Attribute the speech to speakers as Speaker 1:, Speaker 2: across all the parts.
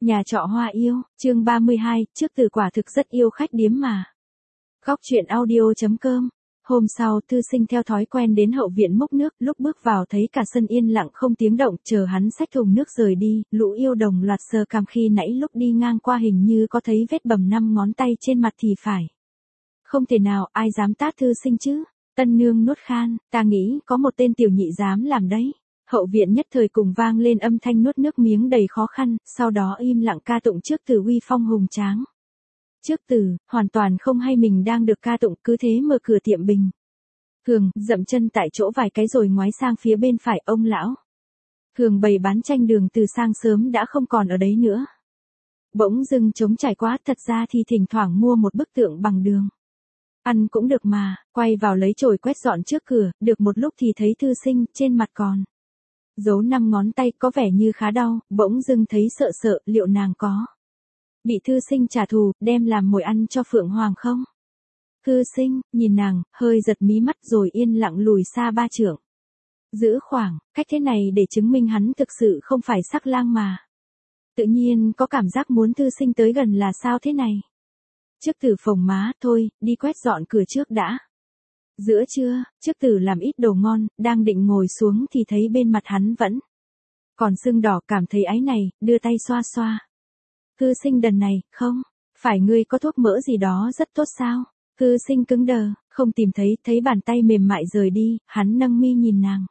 Speaker 1: Nhà trọ hoa yêu, chương 32, trước từ quả thực rất yêu khách điếm mà. Góc truyện audio.com. Hôm sau, Thư Sinh theo thói quen đến hậu viện múc nước, lúc bước vào thấy cả sân yên lặng không tiếng động, chờ hắn xách thùng nước rời đi, lũ yêu đồng loạt sờ cằm khi nãy lúc đi ngang qua hình như có thấy vết bầm 5 ngón tay trên mặt thì phải. Không thể nào, ai dám tát Thư Sinh chứ? Tân nương nuốt khan, ta nghĩ có một tên tiểu nhị dám làm đấy. Hậu viện nhất thời cùng vang lên âm thanh nuốt nước miếng đầy khó khăn, sau đó im lặng ca tụng trước từ uy phong hùng tráng. Trước từ, hoàn toàn không hay mình đang được ca tụng, cứ thế mở cửa tiệm bình. Hường, dậm chân tại chỗ vài cái rồi ngoái sang phía bên phải ông lão. Hường bày bán tranh đường từ sáng sớm đã không còn ở đấy nữa. Bỗng dưng trống trải quá, thật ra thì thỉnh thoảng mua một bức tượng bằng đường. Ăn cũng được mà, quay vào lấy chổi quét dọn trước cửa, được một lúc thì thấy Thư Sinh, trên mặt còn dấu 5 ngón tay, có vẻ như khá đau, bỗng dưng thấy sợ sợ, liệu nàng có bị Thư Sinh trả thù, đem làm mồi ăn cho Phượng Hoàng không? Thư Sinh, nhìn nàng, hơi giật mí mắt rồi yên lặng lùi xa 3 trượng. Giữ khoảng, cách thế này để chứng minh hắn thực sự không phải sắc lang mà. Tự nhiên có cảm giác muốn Thư Sinh tới gần là sao thế này? Trước Tử phồng má, thôi, đi quét dọn cửa trước đã. Giữa trưa, Trước Tử làm ít đồ ngon, đang định ngồi xuống thì thấy bên mặt hắn vẫn còn sưng đỏ, cảm thấy áy này, đưa tay xoa xoa. Thư Sinh đần này, không, phải ngươi có thuốc mỡ gì đó rất tốt sao? Thư Sinh cứng đờ, không tìm thấy bàn tay mềm mại rời đi, hắn nâng mi nhìn nàng.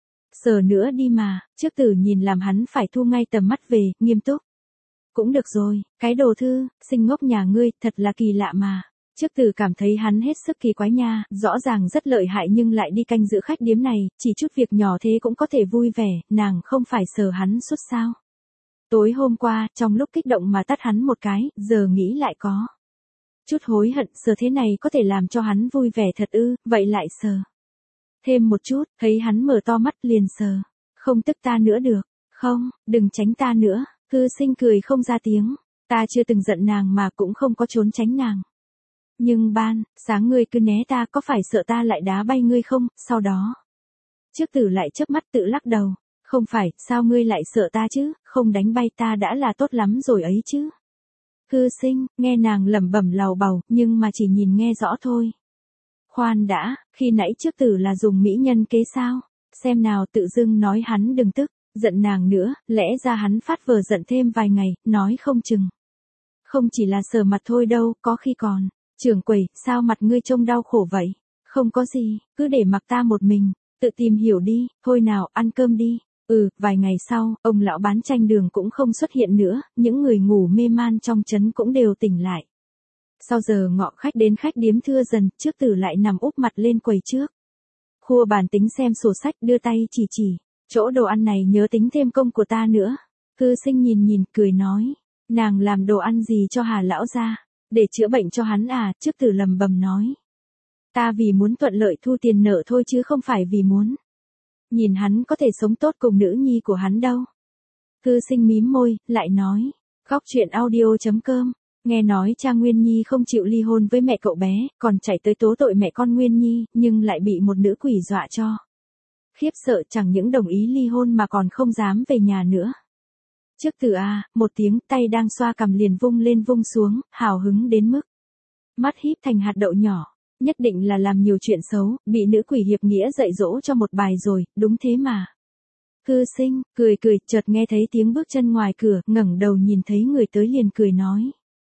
Speaker 1: Sờ nữa đi mà, Trước Tử nhìn làm hắn phải thu ngay tầm mắt về, nghiêm túc. Cũng được rồi, cái đồ Thư Sinh ngốc nhà ngươi, thật là kỳ lạ mà. Trước Tử cảm thấy hắn hết sức kỳ quái nha, rõ ràng rất lợi hại nhưng lại đi canh giữ khách điếm này, chỉ chút việc nhỏ thế cũng có thể vui vẻ, nàng không phải sờ hắn suốt sao. Tối hôm qua, trong lúc kích động mà tát hắn một cái, giờ nghĩ lại có chút hối hận, sờ thế này có thể làm cho hắn vui vẻ thật ư, vậy lại sờ thêm một chút, thấy hắn mở to mắt liền sờ. Không tức ta nữa được, không, đừng tránh ta nữa. Thư Sinh cười không ra tiếng, ta chưa từng giận nàng mà cũng không có trốn tránh nàng. Nhưng sáng ngươi cứ né ta, có phải sợ ta lại đá bay ngươi không? Sau đó, Trước Tử lại chớp mắt tự lắc đầu, không phải, sao ngươi lại sợ ta chứ, không đánh bay ta đã là tốt lắm rồi ấy chứ. Thư Sinh, nghe nàng lẩm bẩm lầu bầu, nhưng mà chỉ nhìn nghe rõ thôi. Khoan đã, khi nãy Trước Tử là dùng mỹ nhân kế sao? Xem nào, tự dưng nói hắn đừng tức giận nàng nữa, lẽ ra hắn phát vờ giận thêm vài ngày, nói không chừng không chỉ là sờ mặt thôi đâu, có khi còn. Trưởng quầy, sao mặt ngươi trông đau khổ vậy? Không có gì, cứ để mặc ta một mình, tự tìm hiểu đi, thôi nào, ăn cơm đi. Vài ngày sau, ông lão bán tranh đường cũng không xuất hiện nữa, những người ngủ mê man trong trấn cũng đều tỉnh lại. Sau giờ ngọ khách đến khách điếm thưa dần, Trước Tử lại nằm úp mặt lên quầy trước. Khua bàn tính xem sổ sách, đưa tay chỉ, chỗ đồ ăn này nhớ tính thêm công của ta nữa. Thư Sinh nhìn, cười nói, nàng làm đồ ăn gì cho Hà lão gia? Để chữa bệnh cho hắn à? Trước Tử lầm bầm nói, ta vì muốn thuận lợi thu tiền nợ thôi chứ không phải vì muốn nhìn hắn có thể sống tốt cùng nữ nhi của hắn đâu. Thư Sinh mím môi, lại nói, góc truyện audio.com, nghe nói cha Nguyên Nhi không chịu ly hôn với mẹ cậu bé, còn chạy tới tố tội mẹ con Nguyên Nhi, nhưng lại bị một nữ quỷ dọa cho khiếp sợ, chẳng những đồng ý ly hôn mà còn không dám về nhà nữa. Trước Tử một tiếng, tay đang xoa cằm liền vung lên vung xuống, hào hứng đến mức mắt híp thành hạt đậu nhỏ. Nhất định là làm nhiều chuyện xấu, bị nữ quỷ hiệp nghĩa dạy dỗ cho một bài rồi, đúng thế mà. Thư Sinh, cười, chợt nghe thấy tiếng bước chân ngoài cửa, ngẩng đầu nhìn thấy người tới liền cười nói.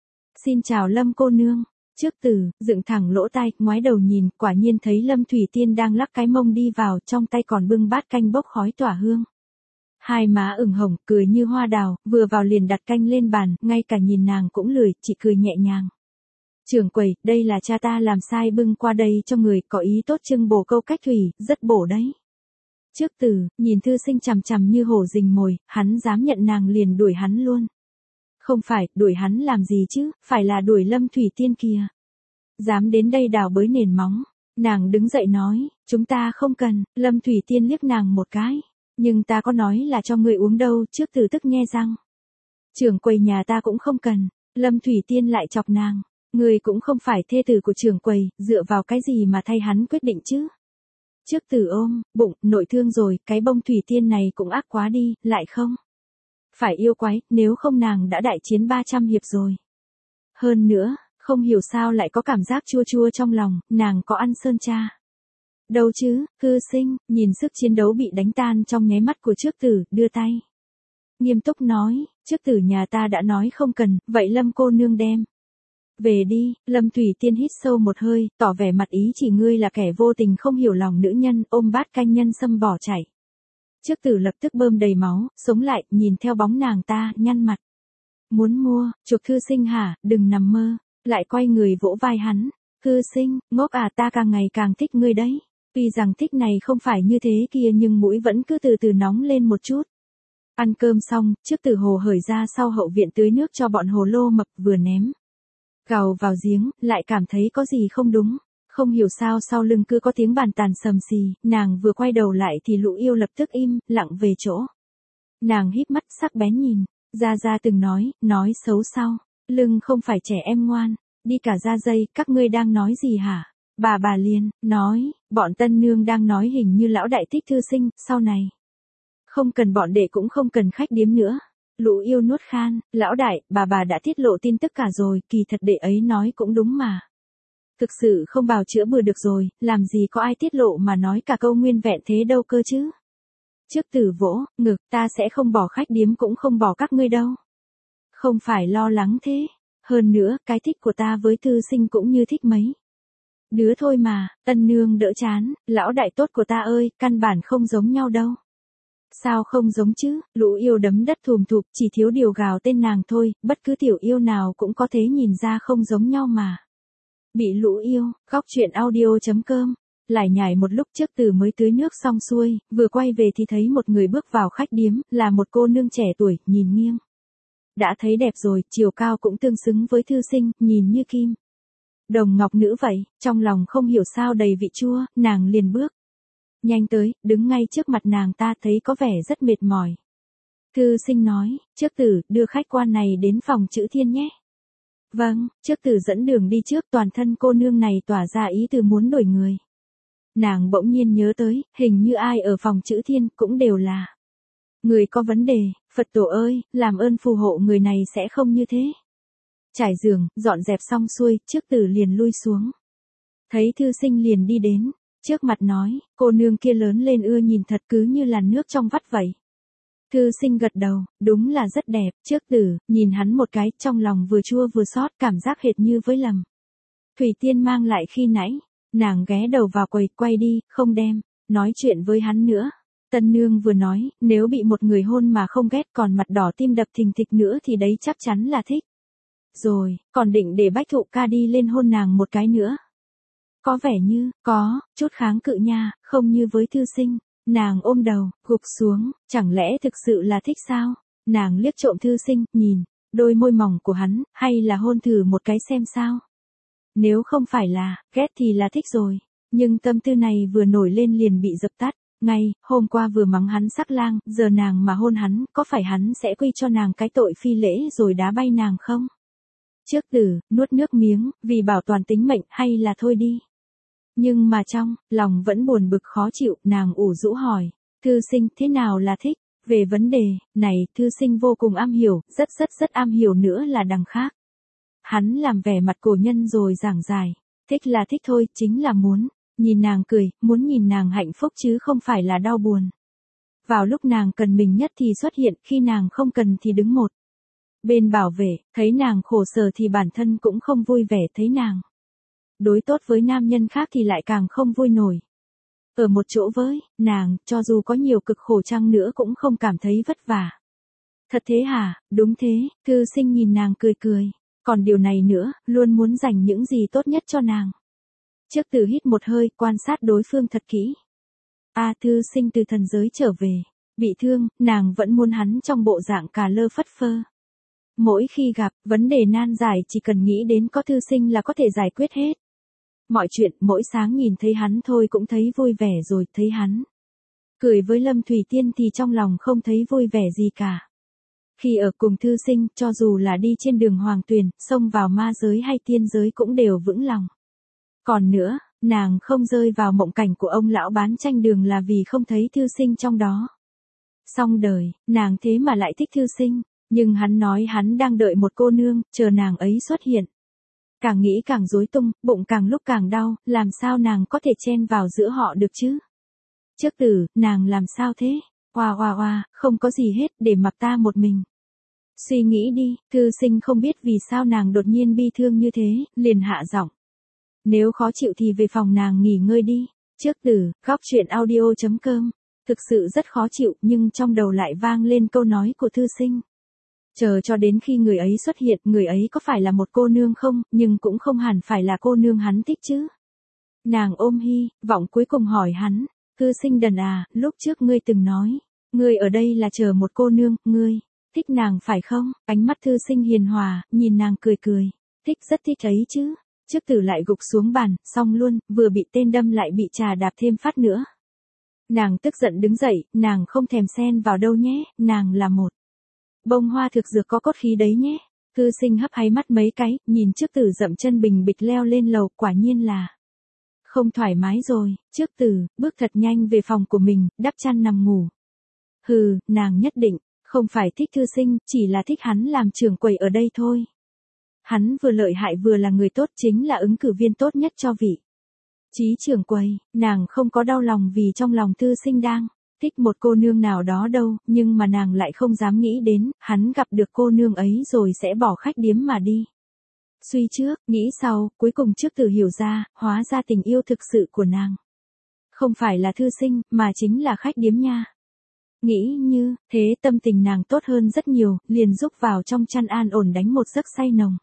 Speaker 1: Xin chào Lâm cô nương. Trước Tử, dựng thẳng lỗ tai, ngoái đầu nhìn, quả nhiên thấy Lâm Thủy Tiên đang lắc cái mông đi vào, trong tay còn bưng bát canh bốc khói tỏa hương. Hai má ửng hồng, cười như hoa đào, vừa vào liền đặt canh lên bàn, ngay cả nhìn nàng cũng lười, chỉ cười nhẹ nhàng. Trưởng quầy, đây là cha ta làm sai bưng qua đây cho người, có ý tốt trưng bổ câu cách thủy, rất bổ đấy. Trước Tử, nhìn Thư Sinh chằm chằm như hổ rình mồi, hắn dám nhận nàng liền đuổi hắn luôn. Không phải, đuổi hắn làm gì chứ, phải là đuổi Lâm Thủy Tiên kìa. Dám đến đây đào bới nền móng. Nàng đứng dậy nói, chúng ta không cần. Lâm Thủy Tiên liếc nàng một cái. Nhưng ta có nói là cho người uống đâu. Trước Tử tức nhe răng. Trưởng quầy nhà ta cũng không cần. Lâm Thủy Tiên lại chọc nàng. Người cũng không phải thê tử của trưởng quầy, dựa vào cái gì mà thay hắn quyết định chứ? Trước Tử ôm bụng, nội thương rồi, cái bông Thủy Tiên này cũng ác quá đi, lại không Phải yêu quái, nếu không nàng đã đại chiến 300 hiệp rồi. Hơn nữa, không hiểu sao lại có cảm giác chua chua trong lòng, nàng có ăn sơn cha. Đâu chứ, Thư Sinh, nhìn sức chiến đấu bị đánh tan trong nháy mắt của Trước Tử, đưa tay. Nghiêm túc nói, Trước Tử nhà ta đã nói không cần, vậy Lâm cô nương đem. Về đi, Lâm Thủy Tiên hít sâu một hơi, tỏ vẻ mặt ý chỉ ngươi là kẻ vô tình không hiểu lòng nữ nhân, ôm bát canh nhân sâm bỏ chạy. Trước Tử lập tức bơm đầy máu, sống lại, nhìn theo bóng nàng ta, nhăn mặt. Muốn mua, chuộc Thư Sinh hả, đừng nằm mơ, lại quay người vỗ vai hắn. Thư Sinh, ngốc à, ta càng ngày càng thích ngươi đấy. Tuy rằng thích này không phải như thế kia nhưng mũi vẫn cứ từ từ nóng lên một chút. Ăn cơm xong, Trước Tử hồ hởi ra sau hậu viện tưới nước cho bọn hồ lô mập vừa ném gào vào giếng, lại cảm thấy có gì không đúng. Không hiểu sao sau lưng cứ có tiếng bàn tàn sầm xì, nàng vừa quay đầu lại thì Lũ Yêu lập tức im, lặng về chỗ. Nàng híp mắt sắc bén nhìn, Gia Gia từng nói xấu sau, lưng không phải trẻ em ngoan, đi cả ra dây, các ngươi đang nói gì hả? Bà liền, nói, bọn tân nương đang nói hình như lão đại thích Thư Sinh, sau này. Không cần bọn đệ cũng không cần khách điếm nữa. Lũ Yêu nuốt khan, lão đại, bà đã tiết lộ tin tức cả rồi, kỳ thật đệ ấy nói cũng đúng mà. Thực sự không bào chữa bừa được rồi, làm gì có ai tiết lộ mà nói cả câu nguyên vẹn thế đâu cơ chứ. Trước Tử vỗ ngực, ta sẽ không bỏ khách điếm cũng không bỏ các ngươi đâu. Không phải lo lắng thế. Hơn nữa, cái thích của ta với Thư Sinh cũng như thích mấy đứa thôi mà, tân nương đỡ chán, lão đại tốt của ta ơi, căn bản không giống nhau đâu. Sao không giống chứ, Lũ Yêu đấm đất thùm thụp, chỉ thiếu điều gào tên nàng thôi, bất cứ tiểu yêu nào cũng có thể nhìn ra không giống nhau mà. Bị Lũ Yêu, góc chuyện audio.com, lại nhảy một lúc. Trước Tử mới tưới nước xong xuôi, vừa quay về thì thấy một người bước vào khách điếm, là một cô nương trẻ tuổi, nhìn nghiêng. Đã thấy đẹp rồi, chiều cao cũng tương xứng với Thư Sinh, nhìn như kim đồng ngọc nữ vậy, trong lòng không hiểu sao đầy vị chua, nàng liền bước nhanh tới, đứng ngay trước mặt nàng ta, thấy có vẻ rất mệt mỏi. Thư Sinh nói, Trước Tử, đưa khách quan này đến phòng Chữ Thiên nhé. Vâng, Trước Tử dẫn đường đi trước, toàn thân cô nương này tỏa ra ý từ muốn đổi người. Nàng bỗng nhiên nhớ tới, hình như ai ở phòng Chữ Thiên cũng đều là người có vấn đề, Phật tổ ơi, làm ơn phù hộ người này sẽ không như thế. Trải giường, dọn dẹp xong xuôi, Trước Tử liền lui xuống. Thấy Thư Sinh liền đi đến, trước mặt nói, cô nương kia lớn lên ưa nhìn thật cứ như là nước trong vắt vậy. Thư Sinh gật đầu, đúng là rất đẹp. Trước Tử, nhìn hắn một cái, trong lòng vừa chua vừa xót, cảm giác hệt như với Lâm Thủy Tiên mang lại khi nãy. Nàng ghé đầu vào quầy, quay đi, không đem nói chuyện với hắn nữa. Tân nương vừa nói, nếu bị một người hôn mà không ghét còn mặt đỏ tim đập thình thịch nữa thì đấy chắc chắn là thích. Rồi, còn định để Bách Thụ ca đi lên hôn nàng một cái nữa. Có vẻ như, có chút kháng cự nha, không như với Thư Sinh. Nàng ôm đầu, gục xuống, chẳng lẽ thực sự là thích sao? Nàng liếc trộm Thư Sinh, nhìn đôi môi mỏng của hắn, hay là hôn thử một cái xem sao? Nếu không phải là ghét thì là thích rồi. Nhưng tâm tư này vừa nổi lên liền bị dập tắt. Ngay, hôm qua vừa mắng hắn sắc lang, giờ nàng mà hôn hắn, có phải hắn sẽ quy cho nàng cái tội phi lễ rồi đá bay nàng không? Trước Tử, nuốt nước miếng, vì bảo toàn tính mệnh hay là thôi đi. Nhưng mà trong lòng vẫn buồn bực khó chịu, nàng ủ rũ hỏi, Thư Sinh thế nào là thích? Về vấn đề này, Thư Sinh vô cùng am hiểu, rất am hiểu nữa là đằng khác. Hắn làm vẻ mặt cổ nhân rồi giảng giải, thích là thích thôi, chính là muốn nhìn nàng cười, muốn nhìn nàng hạnh phúc chứ không phải là đau buồn. Vào lúc nàng cần mình nhất thì xuất hiện, khi nàng không cần thì đứng một bên bảo vệ, thấy nàng khổ sở thì bản thân cũng không vui vẻ, thấy nàng đối tốt với nam nhân khác thì lại càng không vui nổi. Ở một chỗ với nàng, cho dù có nhiều cực khổ chăng nữa cũng không cảm thấy vất vả. Thật thế hả? Đúng thế. Thư Sinh nhìn nàng cười cười. Còn điều này nữa, luôn muốn dành những gì tốt nhất cho nàng. Trước Tử hít một hơi, quan sát đối phương thật kỹ. Thư Sinh từ thần giới trở về, bị thương, nàng vẫn muốn hắn trong bộ dạng cà lơ phất phơ. Mỗi khi gặp vấn đề nan giải chỉ cần nghĩ đến có Thư Sinh là có thể giải quyết hết. Mọi chuyện, mỗi sáng nhìn thấy hắn thôi cũng thấy vui vẻ rồi, thấy hắn cười với Lâm Thủy Tiên thì trong lòng không thấy vui vẻ gì cả. Khi ở cùng Thư Sinh, cho dù là đi trên đường hoàng tuyền, xông vào ma giới hay tiên giới cũng đều vững lòng. Còn nữa, nàng không rơi vào mộng cảnh của ông lão bán tranh đường là vì không thấy Thư Sinh trong đó. Xong đời, nàng thế mà lại thích Thư Sinh, nhưng hắn nói hắn đang đợi một cô nương, chờ nàng ấy xuất hiện. Càng nghĩ càng rối tung, bụng càng lúc càng đau, làm sao nàng có thể chen vào giữa họ được chứ? Trước Tử, nàng làm sao thế? Oa oa oa, không có gì hết, để mặc ta một mình. Suy nghĩ đi, Thư Sinh không biết vì sao nàng đột nhiên bi thương như thế, liền hạ giọng. Nếu khó chịu thì về phòng nàng nghỉ ngơi đi. Trước Tử, góc chuyện audio.com. Thực sự rất khó chịu, nhưng trong đầu lại vang lên câu nói của Thư Sinh. Chờ cho đến khi người ấy xuất hiện, người ấy có phải là một cô nương không, nhưng cũng không hẳn phải là cô nương hắn thích chứ. Nàng ôm hy vọng cuối cùng hỏi hắn, Thư Sinh đần à, lúc trước ngươi từng nói, ngươi ở đây là chờ một cô nương, ngươi thích nàng phải không? Ánh mắt Thư Sinh hiền hòa, nhìn nàng cười cười, thích rất thích ấy chứ. Trước Tử lại gục xuống bàn, xong luôn, vừa bị tên đâm lại bị trà đạp thêm phát nữa. Nàng tức giận đứng dậy, nàng không thèm xen vào đâu nhé, nàng là một bông hoa thực dược có cốt khí đấy nhé. Thư Sinh hấp háy mắt mấy cái, nhìn Trước Tử dậm chân bình bịch leo lên lầu, quả nhiên là không thoải mái rồi. Trước Tử bước thật nhanh về phòng của mình, đắp chăn nằm ngủ. Hừ, nàng nhất định không phải thích Thư Sinh, chỉ là thích hắn làm trưởng quầy ở đây thôi. Hắn vừa lợi hại vừa là người tốt, chính là ứng cử viên tốt nhất cho vị trí trưởng quầy. Nàng không có đau lòng vì trong lòng Thư Sinh đang thích một cô nương nào đó đâu, nhưng mà nàng lại không dám nghĩ đến, hắn gặp được cô nương ấy rồi sẽ bỏ khách điếm mà đi. Suy trước, nghĩ sau, cuối cùng Trước Tử hiểu ra, hóa ra tình yêu thực sự của nàng không phải là Thư Sinh, mà chính là khách điếm nha. Nghĩ như thế tâm tình nàng tốt hơn rất nhiều, liền rúc vào trong chăn an ổn đánh một giấc say nồng.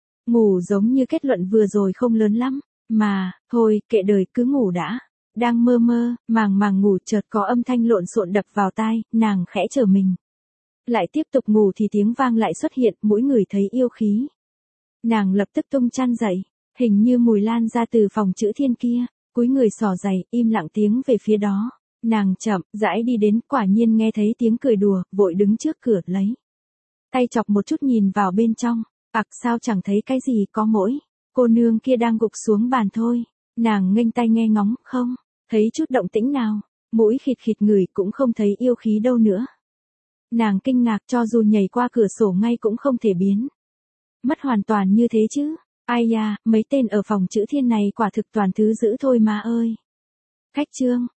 Speaker 1: Ngủ giống như kết luận vừa rồi không lớn lắm, mà, thôi, kệ đời, cứ ngủ đã. Đang mơ mơ, màng màng ngủ chợt có âm thanh lộn xộn đập vào tai, nàng khẽ trở mình. Lại tiếp tục ngủ thì tiếng vang lại xuất hiện, mỗi người thấy yêu khí. Nàng lập tức tung chăn dậy, hình như mùi lan ra từ phòng chữ thiên kia, cúi người xỏ giày, im lặng tiến về phía đó. Nàng chậm, rãi đi đến, quả nhiên nghe thấy tiếng cười đùa, vội đứng trước cửa lấy tay chọc một chút nhìn vào bên trong. Sao chẳng thấy cái gì, có mỗi cô nương kia đang gục xuống bàn thôi. Nàng nghênh tay nghe ngóng, không thấy chút động tĩnh nào, mũi khịt khịt ngửi cũng không thấy yêu khí đâu nữa. Nàng kinh ngạc, cho dù nhảy qua cửa sổ ngay cũng không thể biến mất hoàn toàn như thế chứ. Ai da, mấy tên ở phòng chữ thiên này quả thực toàn thứ dữ thôi mà ơi. Khách Trương,